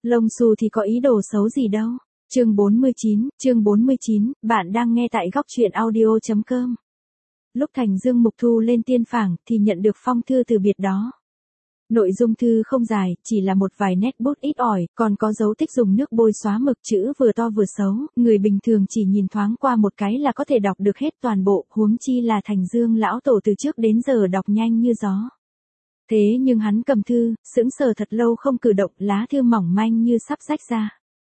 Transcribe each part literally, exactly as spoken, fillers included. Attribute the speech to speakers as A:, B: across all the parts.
A: Lông xù thì có ý đồ xấu gì đâu. Chương bốn mươi chín, chương bốn mươi chín, bạn đang nghe tại góc truyện audio chấm com. Lúc Thành Dương Mục Thu lên tiên phảng thì nhận được phong thư từ biệt đó. Nội dung thư không dài, chỉ là một vài nét bút ít ỏi, còn có dấu tích dùng nước bôi xóa mực, chữ vừa to vừa xấu, người bình thường chỉ nhìn thoáng qua một cái là có thể đọc được hết toàn bộ, huống chi là Thành Dương lão tổ từ trước đến giờ đọc nhanh như gió. Thế nhưng hắn cầm thư, sững sờ thật lâu không cử động, lá thư mỏng manh như sắp rách ra.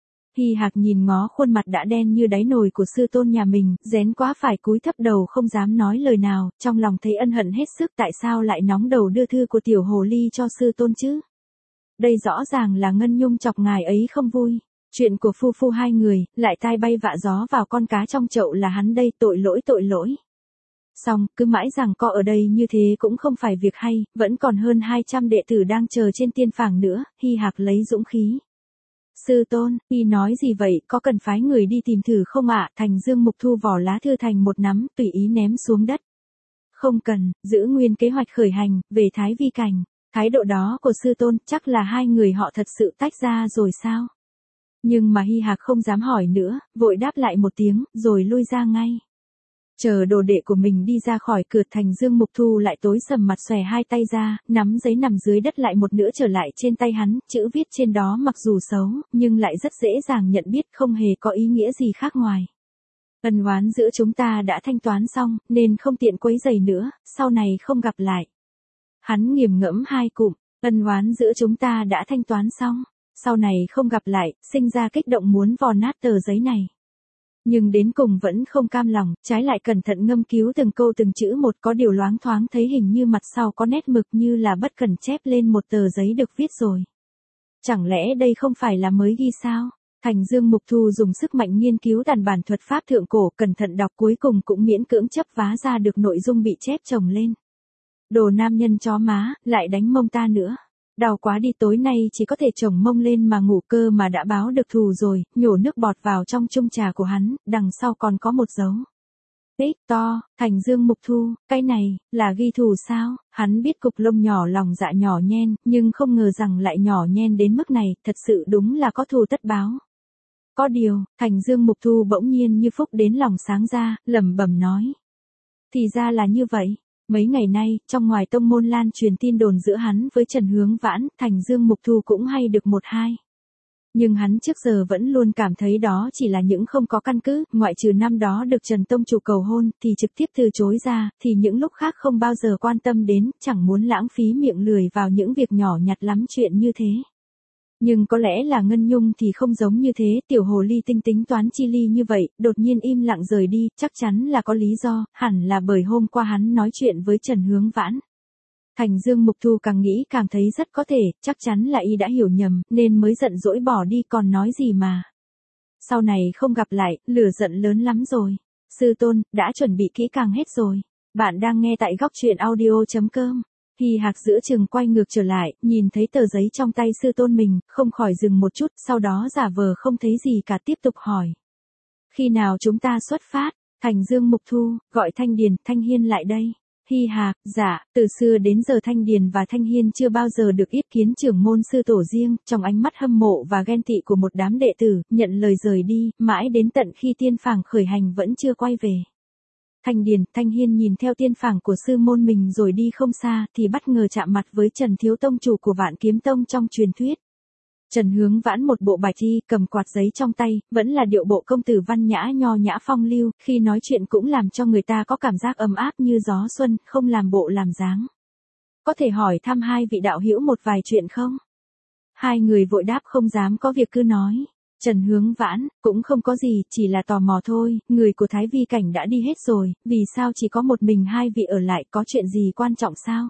A: Hy Hạc nhìn ngó khuôn mặt đã đen như đáy nồi của sư tôn nhà mình, rén quá phải cúi thấp đầu không dám nói lời nào, trong lòng thấy ân hận hết sức, tại sao lại nóng đầu đưa thư của tiểu hồ ly cho sư tôn chứ? Đây rõ ràng là Ngân Nhung chọc ngài ấy không vui. Chuyện của phu phu hai người, lại tai bay vạ gió vào con cá trong chậu là hắn đây, tội lỗi tội lỗi. Xong, cứ mãi rằng co ở đây như thế cũng không phải việc hay, vẫn còn hơn hai trăm đệ tử đang chờ trên tiên phảng nữa. Hy Hạc lấy dũng khí. Sư tôn, y nói gì vậy, có cần phái người đi tìm thử không ạ? Thành Dương Mục Thu vỏ lá thư thành một nắm, tùy ý ném xuống đất. Không cần, giữ nguyên kế hoạch khởi hành, về Thái Vi Cảnh. Thái độ đó của sư tôn, chắc là hai người họ thật sự tách ra rồi sao? Nhưng mà Hy Hạc không dám hỏi nữa, vội đáp lại một tiếng, rồi lui ra ngay. Chờ đồ đệ của mình đi ra khỏi cửa, Thành Dương Mục Thu lại tối sầm mặt, xòe hai tay ra, nắm giấy nằm dưới đất lại một nữa trở lại trên tay hắn, chữ viết trên đó mặc dù xấu, nhưng lại rất dễ dàng nhận biết, không hề có ý nghĩa gì khác ngoài. Ân oán giữa chúng ta đã thanh toán xong, nên không tiện quấy rầy nữa, sau này không gặp lại. Hắn nghiền ngẫm hai cụm, ân oán giữa chúng ta đã thanh toán xong, sau này không gặp lại, sinh ra kích động muốn vò nát tờ giấy này. Nhưng đến cùng vẫn không cam lòng, trái lại cẩn thận ngâm cứu từng câu từng chữ một, có điều loáng thoáng thấy hình như mặt sau có nét mực như là bất cần chép lên một tờ giấy được viết rồi. Chẳng lẽ đây không phải là mới ghi sao? Thành Dương Mục Thu dùng sức mạnh nghiên cứu tàn bản thuật pháp thượng cổ, cẩn thận đọc, cuối cùng cũng miễn cưỡng chấp vá ra được nội dung bị chép chồng lên. Đồ nam nhân chó má, lại đánh mông ta nữa. Đau quá đi, tối nay chỉ có thể chồng mông lên mà ngủ, cơ mà đã báo được thù rồi. Nhổ nước bọt vào trong chung trà của hắn, đằng sau còn có một dấu tích to. Thành Dương Mục Thu, cái này là ghi thù sao? Hắn biết cục lông nhỏ lòng dạ nhỏ nhen, nhưng không ngờ rằng lại nhỏ nhen đến mức này, thật sự đúng là có thù tất báo. Có điều, Thành Dương Mục Thu bỗng nhiên như phúc đến lòng sáng ra, lẩm bẩm nói: thì ra là như vậy. Mấy ngày nay, trong ngoài tông môn lan truyền tin đồn giữa hắn với Trần Hướng Vãn, Thành Dương Mục Thu cũng hay được một hai. Nhưng hắn trước giờ vẫn luôn cảm thấy đó chỉ là những không có căn cứ, ngoại trừ năm đó được Trần Tông chủ cầu hôn, thì trực tiếp từ chối ra, thì những lúc khác không bao giờ quan tâm đến, chẳng muốn lãng phí miệng lười vào những việc nhỏ nhặt lắm chuyện như thế. Nhưng có lẽ là Ngân Nhung thì không giống như thế, tiểu hồ ly tinh tính toán chi ly như vậy, đột nhiên im lặng rời đi, chắc chắn là có lý do, hẳn là bởi hôm qua hắn nói chuyện với Trần Hướng Vãn. Thành Dương Mục Thu càng nghĩ càng thấy rất có thể, chắc chắn là y đã hiểu nhầm, nên mới giận dỗi bỏ đi, còn nói gì mà. Sau này không gặp lại, lửa giận lớn lắm rồi. Sư tôn, đã chuẩn bị kỹ càng hết rồi. Bạn đang nghe tại góc truyện audio chấm com. Hy Hạc giữa chừng quay ngược trở lại, nhìn thấy tờ giấy trong tay sư tôn mình, không khỏi dừng một chút, sau đó giả vờ không thấy gì cả tiếp tục hỏi. Khi nào chúng ta xuất phát? Thành Dương Mục Thu, gọi Thanh Điền, Thanh Hiên lại đây. Hy Hạc, dạ, từ xưa đến giờ Thanh Điền và Thanh Hiên chưa bao giờ được yết kiến trưởng môn sư tổ riêng, trong ánh mắt hâm mộ và ghen tị của một đám đệ tử, nhận lời rời đi, mãi đến tận khi tiên phảng khởi hành vẫn chưa quay về. Thanh Điền, Thanh Hiên nhìn theo tiên phảng của sư môn mình rồi đi không xa, thì bất ngờ chạm mặt với Trần Thiếu Tông chủ của Vạn Kiếm Tông trong truyền thuyết. Trần Hướng Vãn một bộ bạch y, cầm quạt giấy trong tay, vẫn là điệu bộ công tử văn nhã nho nhã phong lưu, khi nói chuyện cũng làm cho người ta có cảm giác ấm áp như gió xuân, không làm bộ làm dáng. Có thể hỏi thăm hai vị đạo hữu một vài chuyện không? Hai người vội đáp không dám có việc cứ nói. Trần Hướng Vãn, cũng không có gì, chỉ là tò mò thôi, người của Thái Vi Cảnh đã đi hết rồi, vì sao chỉ có một mình hai vị ở lại, có chuyện gì quan trọng sao?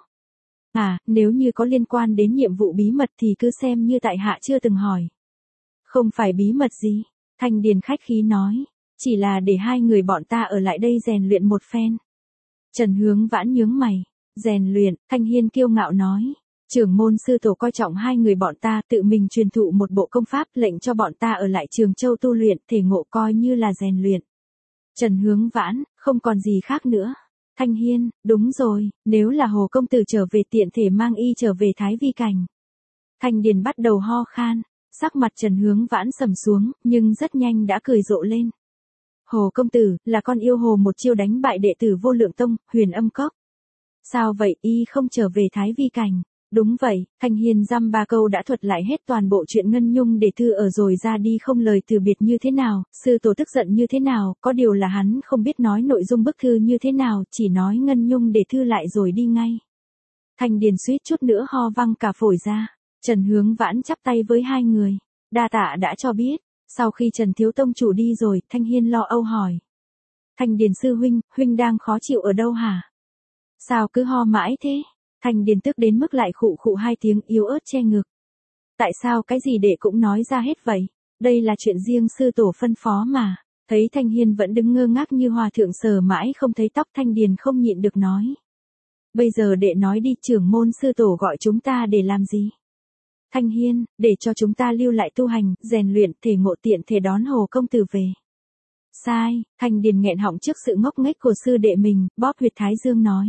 A: À, nếu như có liên quan đến nhiệm vụ bí mật thì cứ xem như tại hạ chưa từng hỏi. Không phải bí mật gì, Thanh Điền khách khí nói, chỉ là để hai người bọn ta ở lại đây rèn luyện một phen. Trần Hướng Vãn nhướng mày, rèn luyện, Thanh Hiên kiêu ngạo nói. Trưởng môn sư tổ coi trọng hai người bọn ta, tự mình truyền thụ một bộ công pháp, lệnh cho bọn ta ở lại Trường Châu tu luyện, thể ngộ coi như là rèn luyện. Trần Hướng Vãn, không còn gì khác nữa. Thanh Hiên, đúng rồi, nếu là Hồ công tử trở về tiện thể mang y trở về Thái Vi Cảnh. Thanh Điền bắt đầu ho khan, Sắc mặt Trần Hướng Vãn sầm xuống, nhưng rất nhanh đã cười rộ lên. Hồ công tử, là con yêu hồ một chiêu đánh bại đệ tử Vô Lượng Tông, Huyền Âm Cốc. Sao vậy, y không trở về Thái Vi Cảnh? Đúng vậy, Thanh Hiên dăm ba câu đã thuật lại hết toàn bộ chuyện Ngân Nhung để thư ở rồi ra đi không lời từ biệt như thế nào, sư tổ tức giận như thế nào, có điều là hắn không biết nói nội dung bức thư như thế nào, chỉ nói Ngân Nhung để thư lại rồi đi ngay. Thanh Điền suýt chút nữa ho văng cả phổi ra. Trần Hướng Vãn chắp tay với hai người. Đa tạ đã cho biết. Sau khi Trần Thiếu Tông chủ đi rồi, Thanh Hiên lo âu hỏi. Thanh Điền sư huynh, huynh đang khó chịu ở đâu hả? Sao cứ ho mãi thế? Thanh Điền tức đến mức lại khụ khụ hai tiếng yếu ớt che ngực. Tại sao cái gì đệ cũng nói ra hết vậy? Đây là chuyện riêng sư tổ phân phó mà. Thấy Thanh Hiên vẫn đứng ngơ ngác như hòa thượng sờ mãi không thấy tóc, Thanh Điền không nhịn được nói. Bây giờ đệ nói đi, trưởng môn sư tổ gọi chúng ta để làm gì? Thanh Hiên, để cho chúng ta lưu lại tu hành, rèn luyện, thể ngộ tiện thể đón Hồ công tử về. Sai, Thanh Điền nghẹn họng trước sự ngốc nghếch của sư đệ mình, bóp huyệt thái dương nói.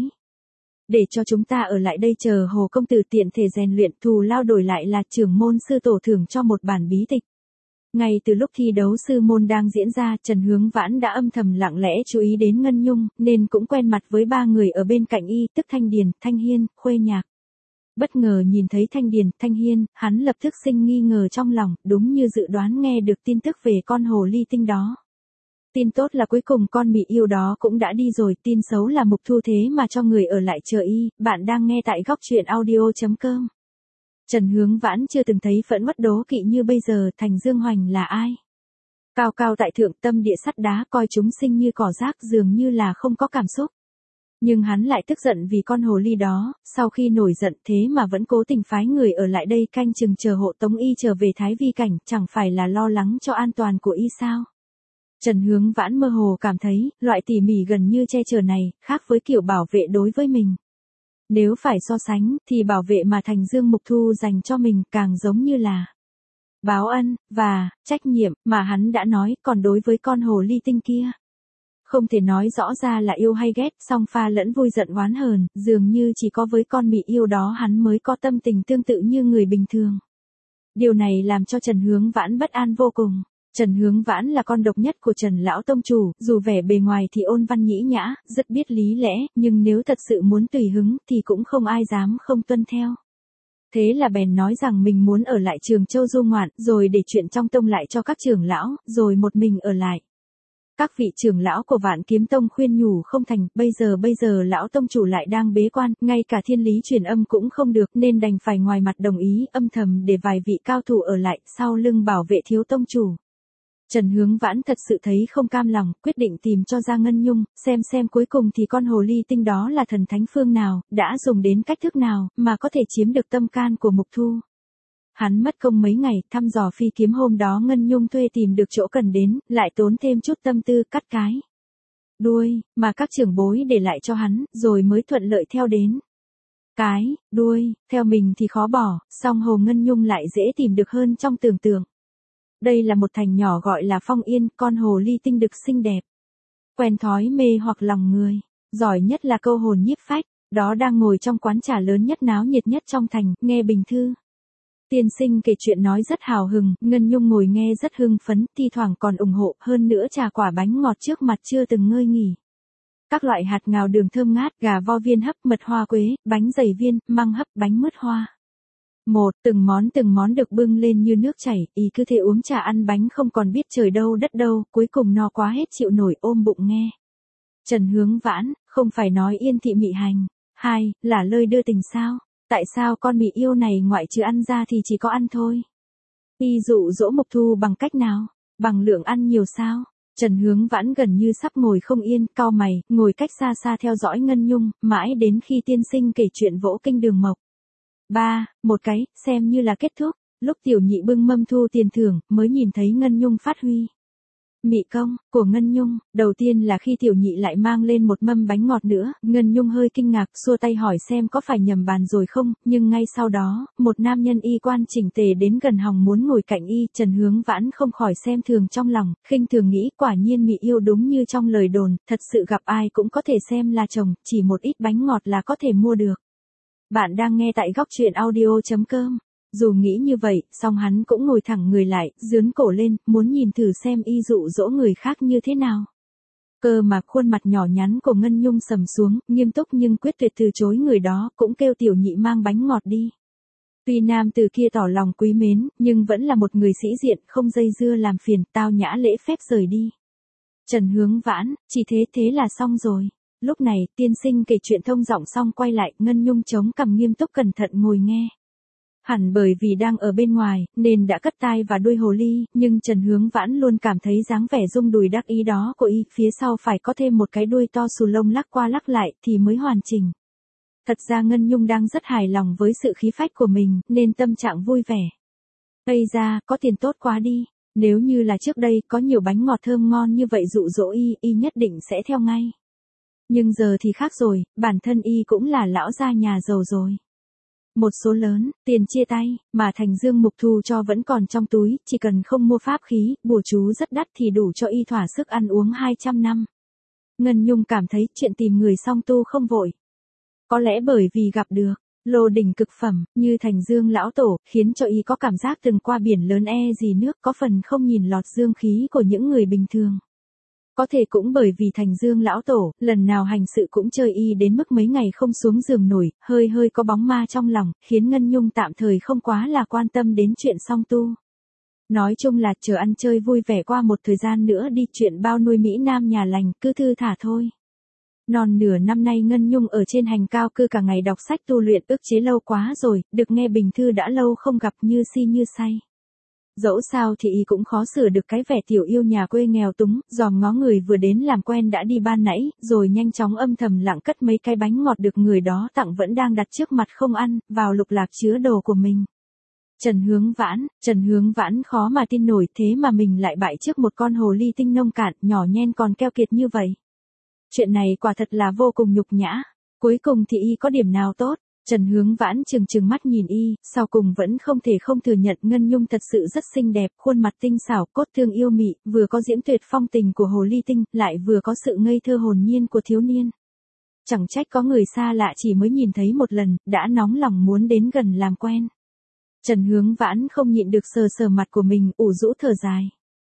A: Để cho chúng ta ở lại đây chờ Hồ công tử tiện thể rèn luyện, thù lao đổi lại là trưởng môn sư tổ thưởng cho một bản bí tịch. Ngay từ lúc thi đấu sư môn đang diễn ra, Trần Hướng Vãn đã âm thầm lặng lẽ chú ý đến Ngân Nhung, nên cũng quen mặt với ba người ở bên cạnh y, tức Thanh Điền, Thanh Hiên, Khuê Nhạc. Bất ngờ nhìn thấy Thanh Điền, Thanh Hiên, hắn lập tức sinh nghi ngờ trong lòng, đúng như dự đoán nghe được tin tức về con hồ ly tinh đó. Tin tốt là cuối cùng con mị yêu đó cũng đã đi rồi, tin xấu là Mục Thu thế mà cho người ở lại chờ y. Bạn đang nghe tại góc truyện audio chấm com. Trần Hướng Vãn chưa từng thấy phẫn uất đố kỵ như bây giờ. Thành Dương Hoành là ai? Cao cao tại thượng, tâm địa sắt đá, coi chúng sinh như cỏ rác, dường như là không có cảm xúc. Nhưng hắn lại tức giận vì con hồ ly đó, sau khi nổi giận thế mà vẫn cố tình phái người ở lại đây canh chừng chờ hộ tống y trở về Thái Vi Cảnh, chẳng phải là lo lắng cho an toàn của y sao? Trần Hướng Vãn mơ hồ cảm thấy, loại tỉ mỉ gần như che chở này, khác với kiểu bảo vệ đối với mình. Nếu phải so sánh, thì bảo vệ mà Thành Dương Mục Thu dành cho mình càng giống như là báo ân, và trách nhiệm, mà hắn đã nói, còn đối với con hồ ly tinh kia. Không thể nói rõ ra là yêu hay ghét, song pha lẫn vui giận oán hờn, dường như chỉ có với con mị yêu đó hắn mới có tâm tình tương tự như người bình thường. Điều này làm cho Trần Hướng Vãn bất an vô cùng. Trần Hướng Vãn là con độc nhất của Trần Lão Tông Chủ, dù vẻ bề ngoài thì ôn văn nhĩ nhã, rất biết lý lẽ, nhưng nếu thật sự muốn tùy hứng thì cũng không ai dám không tuân theo. Thế là bèn nói rằng mình muốn ở lại Trường Châu du ngoạn, rồi để chuyện trong tông lại cho các trưởng lão, rồi một mình ở lại. Các vị trưởng lão của Vạn Kiếm Tông khuyên nhủ không thành, bây giờ bây giờ lão tông chủ lại đang bế quan, ngay cả thiên lý truyền âm cũng không được, nên đành phải ngoài mặt đồng ý, âm thầm để vài vị cao thủ ở lại, sau lưng bảo vệ thiếu tông chủ. Trần Hướng Vãn thật sự thấy không cam lòng, quyết định tìm cho ra Ngân Nhung, xem xem cuối cùng thì con hồ ly tinh đó là thần thánh phương nào, đã dùng đến cách thức nào, mà có thể chiếm được tâm can của Mục Thu. Hắn mất công mấy ngày, thăm dò phi kiếm hôm đó Ngân Nhung thuê tìm được chỗ cần đến, lại tốn thêm chút tâm tư cắt cái đuôi, mà các trưởng bối để lại cho hắn, rồi mới thuận lợi theo đến. Cái đuôi, theo mình thì khó bỏ, song hồ Ngân Nhung lại dễ tìm được hơn trong tưởng tượng. Đây là một thành nhỏ gọi là Phong Yên, con hồ ly tinh đực xinh đẹp. Quen thói mê hoặc lòng người, giỏi nhất là câu hồn nhiếp phách, đó đang ngồi trong quán trà lớn nhất náo nhiệt nhất trong thành, nghe bình thư. Tiên sinh kể chuyện nói rất hào hứng, Ngân Nhung ngồi nghe rất hưng phấn, thi thoảng còn ủng hộ, hơn nữa trà quả bánh ngọt trước mặt chưa từng ngơi nghỉ. Các loại hạt ngào đường thơm ngát, gà vo viên hấp, mật hoa quế, bánh dày viên, măng hấp, bánh mứt hoa. Một, từng món từng món được bưng lên như nước chảy, y cứ thế uống trà ăn bánh không còn biết trời đâu đất đâu, cuối cùng no quá hết chịu nổi ôm bụng nghe. Trần Hướng Vãn, không phải nói yên thị mị hành. Hai, là lời đưa tình sao? Tại sao con mị yêu này ngoại trừ ăn ra thì chỉ có ăn thôi? Y dụ dỗ Mục Thu bằng cách nào? Bằng lượng ăn nhiều sao? Trần Hướng Vãn gần như sắp ngồi không yên, cau mày, ngồi cách xa xa theo dõi Ngân Nhung, mãi đến khi tiên sinh kể chuyện vỗ kinh đường mộc. Ba, một cái, xem như là kết thúc, lúc tiểu nhị bưng mâm thu tiền thưởng, mới nhìn thấy Ngân Nhung phát huy mị công của Ngân Nhung. Đầu tiên là khi tiểu nhị lại mang lên một mâm bánh ngọt nữa, Ngân Nhung hơi kinh ngạc, xua tay hỏi xem có phải nhầm bàn rồi không, nhưng ngay sau đó, một nam nhân y quan chỉnh tề đến gần hòng muốn ngồi cạnh y. Trần Hướng Vãn không khỏi xem thường trong lòng, khinh thường nghĩ quả nhiên mị yêu đúng như trong lời đồn, thật sự gặp ai cũng có thể xem là chồng, chỉ một ít bánh ngọt là có thể mua được. Bạn đang nghe tại góc truyện audio chấm com. Dù nghĩ như vậy, song hắn cũng ngồi thẳng người lại, dướn cổ lên, muốn nhìn thử xem y dụ dỗ người khác như thế nào. Cơ mà khuôn mặt nhỏ nhắn của Ngân Nhung sầm xuống, nghiêm túc nhưng quyết tuyệt từ chối người đó, cũng kêu tiểu nhị mang bánh ngọt đi. Tuy nam từ kia tỏ lòng quý mến, nhưng vẫn là một người sĩ diện, không dây dưa làm phiền, tao nhã lễ phép rời đi. Trần Hướng Vãn, chỉ thế thế là xong rồi. Lúc này, tiên sinh kể chuyện thông giọng xong quay lại, Ngân Nhung chống cằm nghiêm túc cẩn thận ngồi nghe. Hẳn bởi vì đang ở bên ngoài, nên đã cất tai và đuôi hồ ly, nhưng Trần Hướng Vãn luôn cảm thấy dáng vẻ rung đùi đắc ý đó của y, phía sau phải có thêm một cái đuôi to xù lông lắc qua lắc lại, thì mới hoàn chỉnh. Thật ra Ngân Nhung đang rất hài lòng với sự khí phách của mình, nên tâm trạng vui vẻ. Ây ra, có tiền tốt quá đi. Nếu như là trước đây, có nhiều bánh ngọt thơm ngon như vậy dụ dỗ y, y nhất định sẽ theo ngay. Nhưng giờ thì khác rồi, bản thân y cũng là lão gia nhà giàu rồi. Một số lớn, tiền chia tay, mà Thành Dương Mục Thu cho vẫn còn trong túi, chỉ cần không mua pháp khí, bùa chú rất đắt thì đủ cho y thỏa sức ăn uống hai trăm năm. Ngân Nhung cảm thấy chuyện tìm người song tu không vội. Có lẽ bởi vì gặp được lô đỉnh cực phẩm, như Thành Dương lão tổ, khiến cho y có cảm giác từng qua biển lớn e gì nước, có phần không nhìn lọt dương khí của những người bình thường. Có thể cũng bởi vì Thành Dương lão tổ, lần nào hành sự cũng chơi y đến mức mấy ngày không xuống giường nổi, hơi hơi có bóng ma trong lòng, khiến Ngân Nhung tạm thời không quá là quan tâm đến chuyện song tu. Nói chung là chờ ăn chơi vui vẻ qua một thời gian nữa đi, chuyện bao nuôi Mỹ Nam nhà lành, cứ thư thả thôi. Non nửa năm nay Ngân Nhung ở trên hành cao cư cả ngày đọc sách tu luyện, ức chế lâu quá rồi, được nghe bình thư đã lâu không gặp, như si như say. Dẫu sao thì y cũng khó sửa được cái vẻ tiểu yêu nhà quê nghèo túng, dòm ngó người vừa đến làm quen đã đi ban nãy, rồi nhanh chóng âm thầm lặng cất mấy cái bánh ngọt được người đó tặng vẫn đang đặt trước mặt không ăn, vào lục lạc chứa đồ của mình. Trần Hướng Vãn, Trần Hướng Vãn khó mà tin nổi, thế mà mình lại bại trước một con hồ ly tinh nông cạn, nhỏ nhen còn keo kiệt như vậy. Chuyện này quả thật là vô cùng nhục nhã. Cuối cùng thì y có điểm nào tốt? Trần Hướng Vãn trừng trừng mắt nhìn y, sau cùng vẫn không thể không thừa nhận Ngân Nhung thật sự rất xinh đẹp, khuôn mặt tinh xảo, cốt thương yêu mị, vừa có diễm tuyệt phong tình của hồ ly tinh, lại vừa có sự ngây thơ hồn nhiên của thiếu niên. Chẳng trách có người xa lạ chỉ mới nhìn thấy một lần, đã nóng lòng muốn đến gần làm quen. Trần Hướng Vãn không nhịn được sờ sờ mặt của mình, ủ rũ thở dài.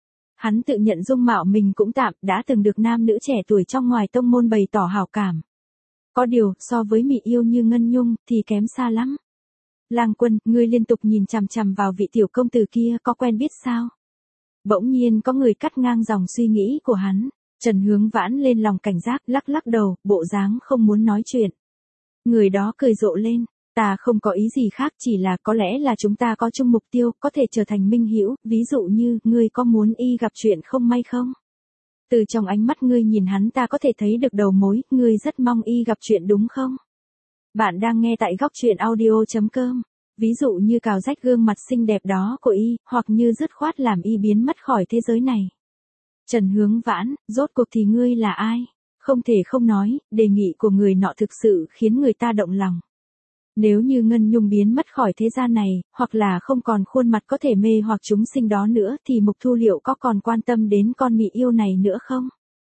A: Hắn tự nhận dung mạo mình cũng tạm, đã từng được nam nữ trẻ tuổi trong ngoài tông môn bày tỏ hảo cảm. Có điều, so với mị yêu như Ngân Nhung, thì kém xa lắm. Lang Quân, ngươi liên tục nhìn chằm chằm vào vị tiểu công tử kia, có quen biết sao? Bỗng nhiên có người cắt ngang dòng suy nghĩ của hắn. Trần Hướng Vãn lên lòng cảnh giác, lắc lắc đầu, bộ dáng không muốn nói chuyện. Người đó cười rộ lên. Ta không có ý gì khác, chỉ là có lẽ là chúng ta có chung mục tiêu, có thể trở thành minh hữu, ví dụ như, ngươi có muốn y gặp chuyện không may không? Từ trong ánh mắt ngươi nhìn hắn ta có thể thấy được đầu mối, ngươi rất mong y gặp chuyện đúng không? Bạn đang nghe tại góc truyện audio chấm com. Ví dụ như cào rách gương mặt xinh đẹp đó của y, hoặc như dứt khoát làm y biến mất khỏi thế giới này. Trần Hướng Vãn, rốt cuộc thì ngươi là ai? Không thể không nói, đề nghị của người nọ thực sự khiến người ta động lòng. Nếu như Ngân Nhung biến mất khỏi thế gian này, hoặc là không còn khuôn mặt có thể mê hoặc chúng sinh đó nữa, thì Mục Thu liệu có còn quan tâm đến con mị yêu này nữa không?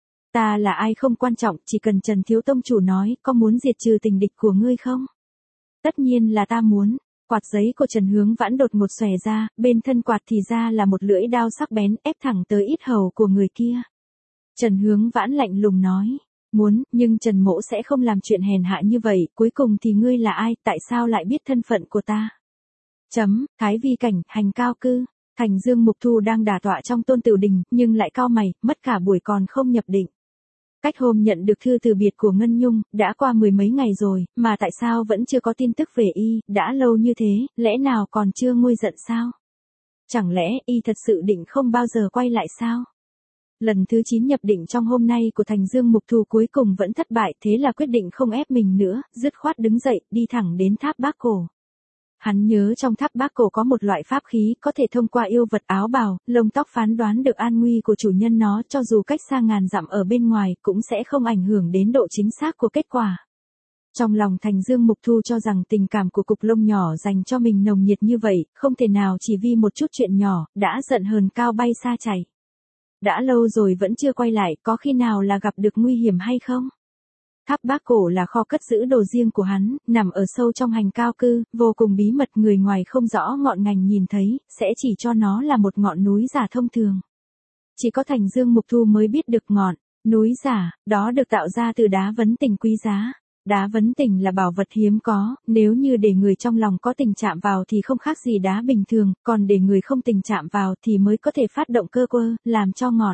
A: Ta là ai không quan trọng, chỉ cần Trần Thiếu Tông Chủ nói, có muốn diệt trừ tình địch của ngươi không? Tất nhiên là ta muốn. Quạt giấy của Trần Hướng Vãn đột ngột xòe ra, bên thân quạt thì ra là một lưỡi đao sắc bén, ép thẳng tới yết hầu của người kia. Trần Hướng Vãn lạnh lùng nói. Muốn, nhưng Trần Mỗ sẽ không làm chuyện hèn hạ như vậy, cuối cùng thì ngươi là ai, tại sao lại biết thân phận của ta? Chấm, Thái Vi Cảnh, hành cao cư. Thành Dương Mục Thu đang đả tọa trong Tôn Tửu Đình, nhưng lại cau mày, mất cả buổi còn không nhập định. Cách hôm nhận được thư từ biệt của Ngân Nhung, đã qua mười mấy ngày rồi, mà tại sao vẫn chưa có tin tức về y, đã lâu như thế, lẽ nào còn chưa nguôi giận sao? Chẳng lẽ y thật sự định không bao giờ quay lại sao? Lần thứ chín nhập định trong hôm nay của Thành Dương Mục Thu cuối cùng vẫn thất bại, thế là quyết định không ép mình nữa, dứt khoát đứng dậy, đi thẳng đến tháp Bác Cổ. Hắn nhớ trong tháp Bác Cổ có một loại pháp khí có thể thông qua yêu vật áo bào, lông tóc phán đoán được an nguy của chủ nhân nó, cho dù cách xa ngàn dặm ở bên ngoài cũng sẽ không ảnh hưởng đến độ chính xác của kết quả. Trong lòng Thành Dương Mục Thu cho rằng tình cảm của cục lông nhỏ dành cho mình nồng nhiệt như vậy, không thể nào chỉ vì một chút chuyện nhỏ, đã giận hờn cao bay xa chảy. Đã lâu rồi vẫn chưa quay lại, có khi nào là gặp được nguy hiểm hay không? Tháp Bác Cổ là kho cất giữ đồ riêng của hắn, nằm ở sâu trong hành cao cư, vô cùng bí mật, người ngoài không rõ ngọn ngành nhìn thấy, sẽ chỉ cho nó là một ngọn núi giả thông thường. Chỉ có Thành Dương Mục Thu mới biết được ngọn núi giả, đó được tạo ra từ đá vấn tình quý giá. Đá vấn tình là bảo vật hiếm có, nếu như để người trong lòng có tình chạm vào thì không khác gì đá bình thường, còn để người không tình chạm vào thì mới có thể phát động cơ quơ, làm cho ngọn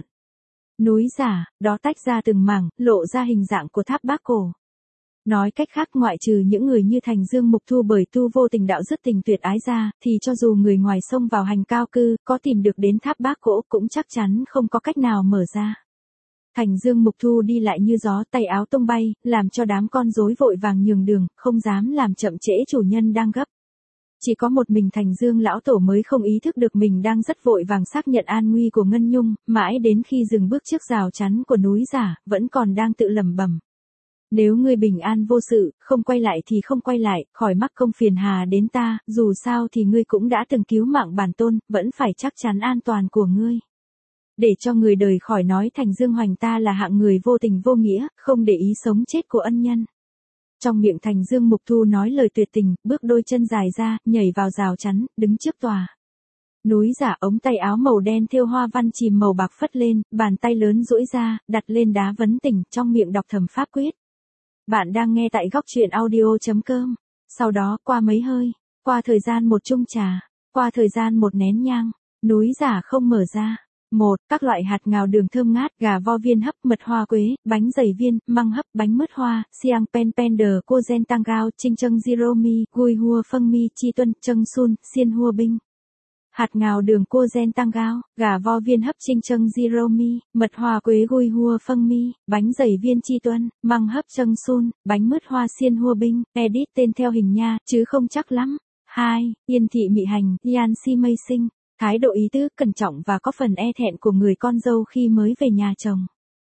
A: núi giả, đó tách ra từng mảng, lộ ra hình dạng của Tháp Bác Cổ. Nói cách khác, ngoại trừ những người như Thành Dương Mục Thu bởi tu vô tình đạo dứt tình tuyệt ái ra, thì cho dù người ngoài xông vào hành cao cư, có tìm được đến Tháp Bác Cổ cũng chắc chắn không có cách nào mở ra. Thành Dương Mục Thu đi lại như gió, tay áo tung bay, làm cho đám con rối vội vàng nhường đường, không dám làm chậm trễ chủ nhân đang gấp. Chỉ có một mình Thành Dương lão tổ mới không ý thức được mình đang rất vội vàng xác nhận an nguy của Ngân Nhung, mãi đến khi dừng bước trước rào chắn của núi giả, vẫn còn đang tự lẩm bẩm. Nếu ngươi bình an vô sự, không quay lại thì không quay lại, khỏi mắc công phiền hà đến ta, dù sao thì ngươi cũng đã từng cứu mạng bản tôn, vẫn phải chắc chắn an toàn của ngươi. Để cho người đời khỏi nói Thành Dương Hoành ta là hạng người vô tình vô nghĩa, không để ý sống chết của ân nhân. Trong miệng Thành Dương Mục Thu nói lời tuyệt tình, bước đôi chân dài ra, nhảy vào rào chắn, đứng trước tòa núi giả, ống tay áo màu đen thêu hoa văn chìm màu bạc phất lên, bàn tay lớn duỗi ra, đặt lên đá vấn tình, trong miệng đọc thầm pháp quyết. Bạn đang nghe tại góc truyện audio chấm com. Sau đó, qua mấy hơi, qua thời gian một chung trà, qua thời gian một nén nhang, núi giả không mở ra. một. Các loại hạt ngào đường thơm ngát, gà vo viên hấp, mật hoa quế, bánh dày viên, măng hấp, bánh mứt hoa, siang pen pen đờ, cô gen tăng gao, trinh trâng zero mi, gui hua phân mi, chi tuân, trâng sun, xiên hua binh. Hạt ngào đường cô gen tăng gao, gà vo viên hấp, trinh trâng zero mi, mật hoa quế, gui hua phân mi, bánh dày viên, chi tuân, măng hấp, trâng sun, bánh mứt hoa, xiên hua binh. Edit tên theo hình nha, chứ không chắc lắm. hai. Yên thị mị hành, yan si mây sinh. Thái độ ý tứ, cẩn trọng và có phần e thẹn của người con dâu khi mới về nhà chồng.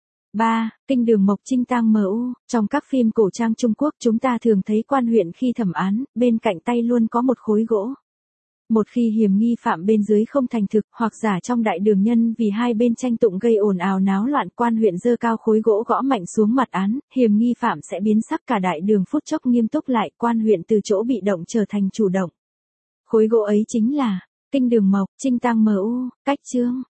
A: ba. Kinh đường Mộc Trinh tang em u. Trong các phim cổ trang Trung Quốc chúng ta thường thấy quan huyện khi thẩm án, bên cạnh tay luôn có một khối gỗ. Một khi hiểm nghi phạm bên dưới không thành thực, hoặc giả trong đại đường nhân vì hai bên tranh tụng gây ồn ào náo loạn, quan huyện giơ cao khối gỗ gõ mạnh xuống mặt án, hiểm nghi phạm sẽ biến sắc, cả đại đường phút chốc nghiêm túc lại, quan huyện từ chỗ bị động trở thành chủ động. Khối gỗ ấy chính là Kinh đường Mộc Trinh tang em u. Cách chương